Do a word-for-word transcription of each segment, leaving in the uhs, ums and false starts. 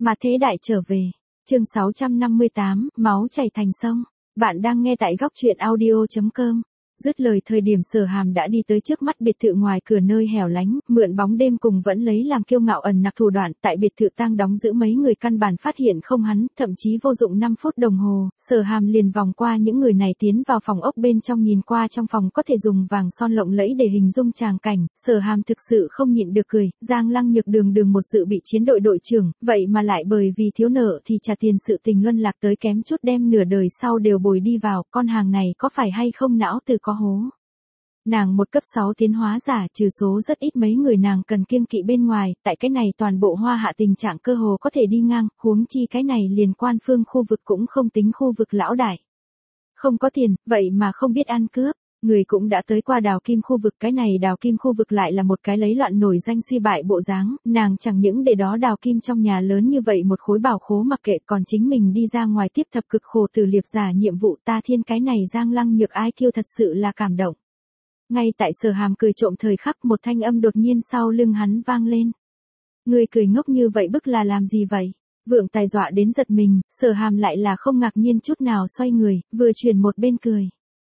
Mà thế đại trở về. Chương sáu trăm năm mươi tám, máu chảy thành sông. Bạn đang nghe tại góc truyện audio chấm com. Dứt lời thời điểm Sở Hàm đã đi tới trước mắt biệt thự ngoài cửa nơi hẻo lánh, mượn bóng đêm cùng vẫn lấy làm kiêu ngạo ẩn nặc thủ đoạn, tại biệt thự tang đóng giữ mấy người căn bản phát hiện không hắn, thậm chí vô dụng năm phút đồng hồ, Sở Hàm liền vòng qua những người này tiến vào phòng ốc bên trong nhìn qua trong phòng có thể dùng vàng son lộng lẫy để hình dung tràng cảnh, Sở Hàm thực sự không nhịn được cười, Giang Lăng Nhược đường đường một dự bị chiến đội đội trưởng, vậy mà lại bởi vì thiếu nợ thì trả tiền sự tình luân lạc tới kém chút đem nửa đời sau đều bồi đi vào, con hàng này có phải hay không não từ có hố. Nàng một cấp sáu tiến hóa giả trừ số rất ít mấy người nàng cần kiêng kỵ bên ngoài, tại cái này toàn bộ Hoa Hạ tình trạng cơ hồ có thể đi ngang, huống chi cái này liền quan phương khu vực cũng không tính khu vực lão đại. Không có tiền, vậy mà không biết ăn cướp, người cũng đã tới qua đào kim khu vực, cái này đào kim khu vực lại là một cái lấy loạn nổi danh suy bại bộ dáng, nàng chẳng những để đó đào kim trong nhà lớn như vậy một khối bảo khố mặc kệ còn chính mình đi ra ngoài tiếp thập cực khổ từ liệp giả nhiệm vụ ta thiên cái này Giang Lăng Nhược ai kêu thật sự là cảm động. Ngay tại Sở Hàm cười trộm thời khắc một thanh âm đột nhiên sau lưng hắn vang lên. Người cười ngốc như vậy bức là làm gì vậy? Vượng Tài dọa đến giật mình, Sở Hàm lại là không ngạc nhiên chút nào xoay người, vừa chuyển một bên cười.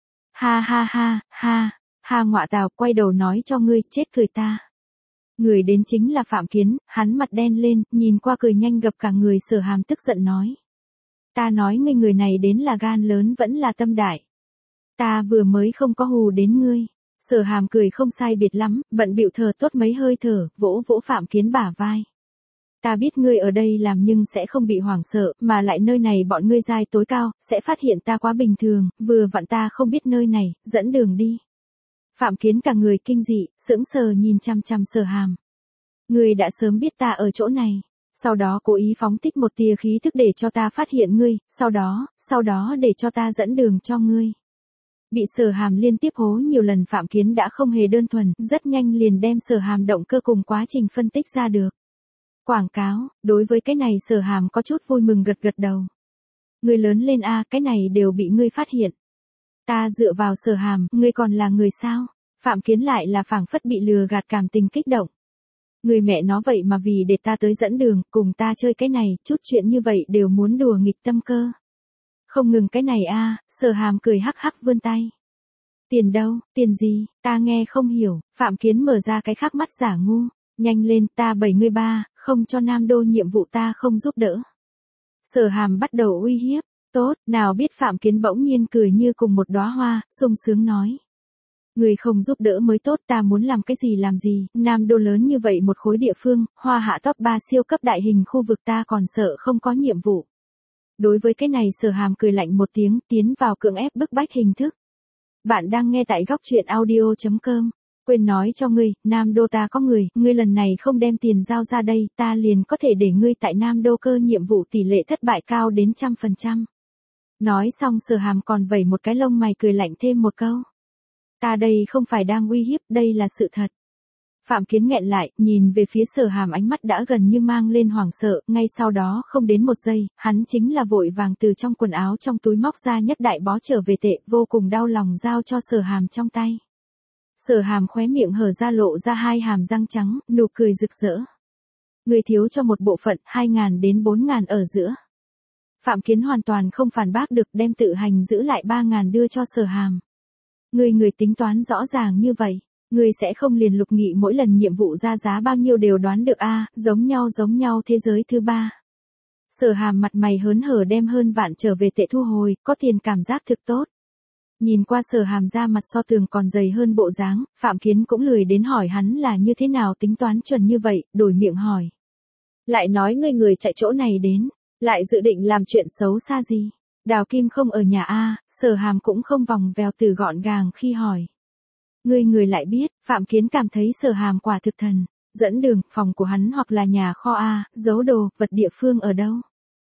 Ha ha ha, ha, ha ngọa tào quay đầu nói cho ngươi chết cười ta. Người đến chính là Phạm Kiến, hắn mặt đen lên, nhìn qua cười nhanh gập cả người Sở Hàm tức giận nói. Ta nói ngươi người này đến là gan lớn vẫn là tâm đại. Ta vừa mới không có hù đến ngươi. Sở Hàm cười không sai biệt lắm, bận bịu thở tốt mấy hơi thở, vỗ vỗ Phạm Kiến bả vai. Ta biết ngươi ở đây làm nhưng sẽ không bị hoảng sợ, mà lại nơi này bọn ngươi giai tối cao, sẽ phát hiện ta quá bình thường, vừa vặn ta không biết nơi này, dẫn đường đi. Phạm Kiến cả người kinh dị, sững sờ nhìn chăm chăm Sở Hàm. Ngươi đã sớm biết ta ở chỗ này, sau đó cố ý phóng thích một tia khí thức để cho ta phát hiện ngươi, sau đó, sau đó để cho ta dẫn đường cho ngươi. Bị Sở Hàm liên tiếp hố nhiều lần Phạm Kiến đã không hề đơn thuần, rất nhanh liền đem Sở Hàm động cơ cùng quá trình phân tích ra được. Quảng cáo, đối với cái này Sở Hàm có chút vui mừng gật gật đầu. Ngươi lớn lên a, cái này đều bị ngươi phát hiện. Ta dựa vào Sở Hàm, ngươi còn là người sao? Phạm Kiến lại là phảng phất bị lừa gạt cảm tình kích động. Người mẹ nó vậy mà vì để ta tới dẫn đường, cùng ta chơi cái này, chút chuyện như vậy đều muốn đùa nghịch tâm cơ. Không ngừng cái này a, Sở Hàm cười hắc hắc vươn tay. Tiền đâu, tiền gì, ta nghe không hiểu, Phạm Kiến mở ra cái khắc mắt giả ngu, nhanh lên ta bảy mươi ba, không cho Nam Đô nhiệm vụ ta không giúp đỡ. Sở Hàm bắt đầu uy hiếp, tốt, nào biết Phạm Kiến bỗng nhiên cười như cùng một đóa hoa, sung sướng nói. Người không giúp đỡ mới tốt ta muốn làm cái gì làm gì, Nam Đô lớn như vậy một khối địa phương, Hoa Hạ top ba siêu cấp đại hình khu vực ta còn sợ không có nhiệm vụ. Đối với cái này Sở Hàm cười lạnh một tiếng, tiến vào cưỡng ép bức bách hình thức. Bạn đang nghe tại góc truyện audio chấm com. Quên nói cho ngươi, Nam Đô ta có người, ngươi lần này không đem tiền giao ra đây, ta liền có thể để ngươi tại Nam Đô cơ nhiệm vụ tỷ lệ thất bại cao đến trăm phần trăm. Nói xong Sở Hàm còn vẩy một cái lông mày cười lạnh thêm một câu. Ta đây không phải đang uy hiếp, đây là sự thật. Phạm Kiến nghẹn lại, nhìn về phía Sở Hàm ánh mắt đã gần như mang lên hoảng sợ, ngay sau đó không đến một giây, hắn chính là vội vàng từ trong quần áo trong túi móc ra nhất đại bó trở về tệ, vô cùng đau lòng giao cho Sở Hàm trong tay. Sở Hàm khóe miệng hở ra lộ ra hai hàm răng trắng, nụ cười rực rỡ. Người thiếu cho một bộ phận, hai ngàn đến bốn ngàn ở giữa. Phạm Kiến hoàn toàn không phản bác được đem tự hành giữ lại ba ngàn đưa cho Sở Hàm. Người người tính toán rõ ràng như vậy. Ngươi sẽ không liền Lục Nghị mỗi lần nhiệm vụ ra giá bao nhiêu đều đoán được a, à, giống nhau giống nhau thế giới thứ ba. Sở Hàm mặt mày hớn hở đem hơn vạn trở về tệ thu hồi, có tiền cảm giác thực tốt. Nhìn qua Sở Hàm ra mặt so tường còn dày hơn bộ dáng, Phạm Kiến cũng lười đến hỏi hắn là như thế nào tính toán chuẩn như vậy, đổi miệng hỏi. Lại nói ngươi người chạy chỗ này đến, lại dự định làm chuyện xấu xa gì? Đào Kim không ở nhà a, à, Sở Hàm cũng không vòng vèo từ gọn gàng khi hỏi. Người người lại biết, Phạm Kiến cảm thấy Sở Hàm quả thực thần, dẫn đường, phòng của hắn hoặc là nhà kho A, giấu đồ, vật địa phương ở đâu.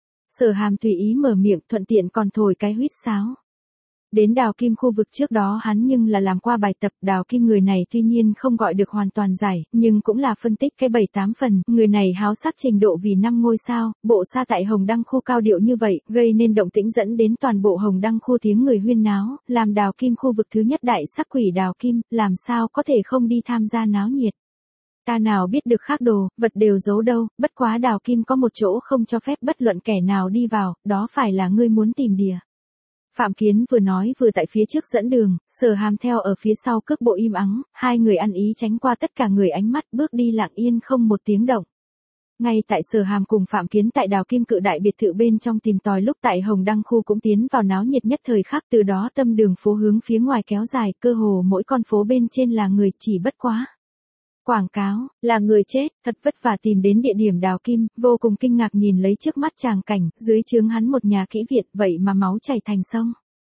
Sở Hàm tùy ý mở miệng thuận tiện còn thổi cái huýt sáo. Đến Đào Kim khu vực trước đó hắn nhưng là làm qua bài tập, Đào Kim người này tuy nhiên không gọi được hoàn toàn giải, nhưng cũng là phân tích cái bảy tám phần, người này háo sắc trình độ vì năm ngôi sao, bộ sa tại Hồng Đăng khu cao điệu như vậy, gây nên động tĩnh dẫn đến toàn bộ Hồng Đăng khu tiếng người huyên náo, làm Đào Kim khu vực thứ nhất đại sắc quỷ Đào Kim, làm sao có thể không đi tham gia náo nhiệt. Ta nào biết được khác đồ, vật đều giấu đâu, bất quá Đào Kim có một chỗ không cho phép bất luận kẻ nào đi vào, đó phải là ngươi muốn tìm đìa. Phạm Kiến vừa nói vừa tại phía trước dẫn đường, Sở Hàm theo ở phía sau cước bộ im ắng, hai người ăn ý tránh qua tất cả người ánh mắt bước đi lặng yên không một tiếng động. Ngay tại Sở Hàm cùng Phạm Kiến tại Đào Kim cự đại biệt thự bên trong tìm tòi lúc tại Hồng Đăng khu cũng tiến vào náo nhiệt nhất thời khắc, từ đó tâm đường phố hướng phía ngoài kéo dài, cơ hồ mỗi con phố bên trên là người, chỉ bất quá. Quảng cáo, là người chết, thật vất vả tìm đến địa điểm Đào Kim, vô cùng kinh ngạc nhìn lấy trước mắt tràng cảnh, dưới trướng hắn một nhà kỹ viện, vậy mà máu chảy thành sông.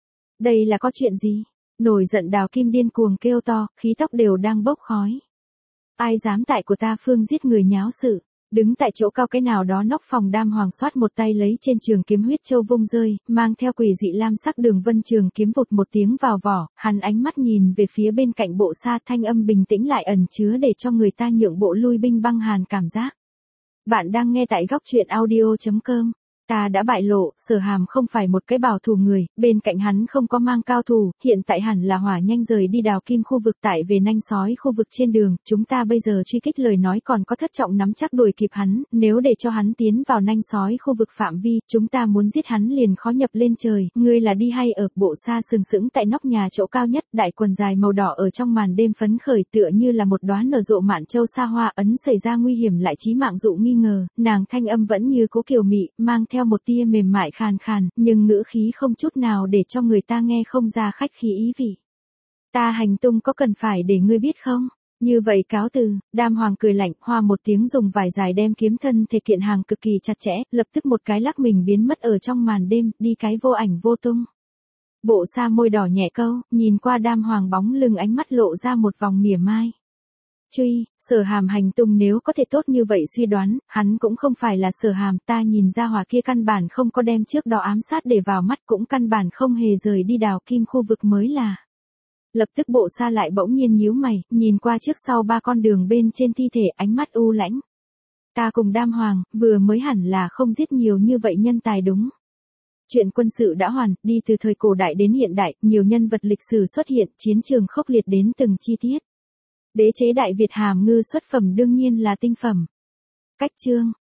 Đây là có chuyện gì? Nổi giận Đào Kim điên cuồng kêu to, khí tóc đều đang bốc khói. Ai dám tại của ta phương giết người nháo sự? Đứng tại chỗ cao cái nào đó nóc phòng Đam Hoàng xoát một tay lấy trên trường kiếm huyết châu vung rơi, mang theo quỷ dị lam sắc đường vân trường kiếm vụt một tiếng vào vỏ, hắn ánh mắt nhìn về phía bên cạnh bộ xa, thanh âm bình tĩnh lại ẩn chứa để cho người ta nhượng bộ lui binh băng hàn cảm giác. Bạn đang nghe tại góc truyện audio chấm com. Ta đã bại lộ, Sở Hàm không phải một cái bảo thủ người, bên cạnh hắn không có mang cao thủ, hiện tại hẳn là hỏa nhanh rời đi Đào Kim khu vực tại về nanh sói khu vực trên đường, chúng ta bây giờ truy kích lời nói còn có thất trọng nắm chắc đuổi kịp hắn, nếu để cho hắn tiến vào nanh sói khu vực phạm vi, chúng ta muốn giết hắn liền khó nhập lên trời, ngươi là đi hay ở, bộ xa sừng sững tại nóc nhà chỗ cao nhất, đại quần dài màu đỏ ở trong màn đêm phấn khởi tựa như là một đóa nở rộ mạn châu xa hoa, ấn xảy ra nguy hiểm lại chí mạng dụ nghi ngờ, nàng thanh âm vẫn như cố kiều mị, mang theo một tia mềm mại khàn khàn, nhưng ngữ khí không chút nào để cho người ta nghe không ra khách khí ý vị. Ta hành tung có cần phải để ngươi biết không? Như vậy cáo từ, Đam Hoàng cười lạnh, hoa một tiếng dùng vải dài đem kiếm thân thể kiện hàng cực kỳ chặt chẽ, lập tức một cái lắc mình biến mất ở trong màn đêm, đi cái vô ảnh vô tung. Bộ xa môi đỏ nhẹ câu, nhìn qua Đam Hoàng bóng lưng ánh mắt lộ ra một vòng mỉa mai. Truy, Sở Hàm hành tung nếu có thể tốt như vậy suy đoán, hắn cũng không phải là Sở Hàm, ta nhìn ra hỏa kia căn bản không có đem trước đó ám sát để vào mắt, cũng căn bản không hề rời đi Đào Kim khu vực mới là. Lập tức bộ xa lại bỗng nhiên nhíu mày, nhìn qua trước sau ba con đường bên trên thi thể, ánh mắt u lãnh. Ta cùng Đam Hoàng, vừa mới hẳn là không giết nhiều như vậy nhân tài đúng. Chuyện quân sự đã hoàn, đi từ thời cổ đại đến hiện đại, nhiều nhân vật lịch sử xuất hiện, chiến trường khốc liệt đến từng chi tiết. Đế chế Đại Việt hàm ngư xuất phẩm đương nhiên là tinh phẩm. Cách chương,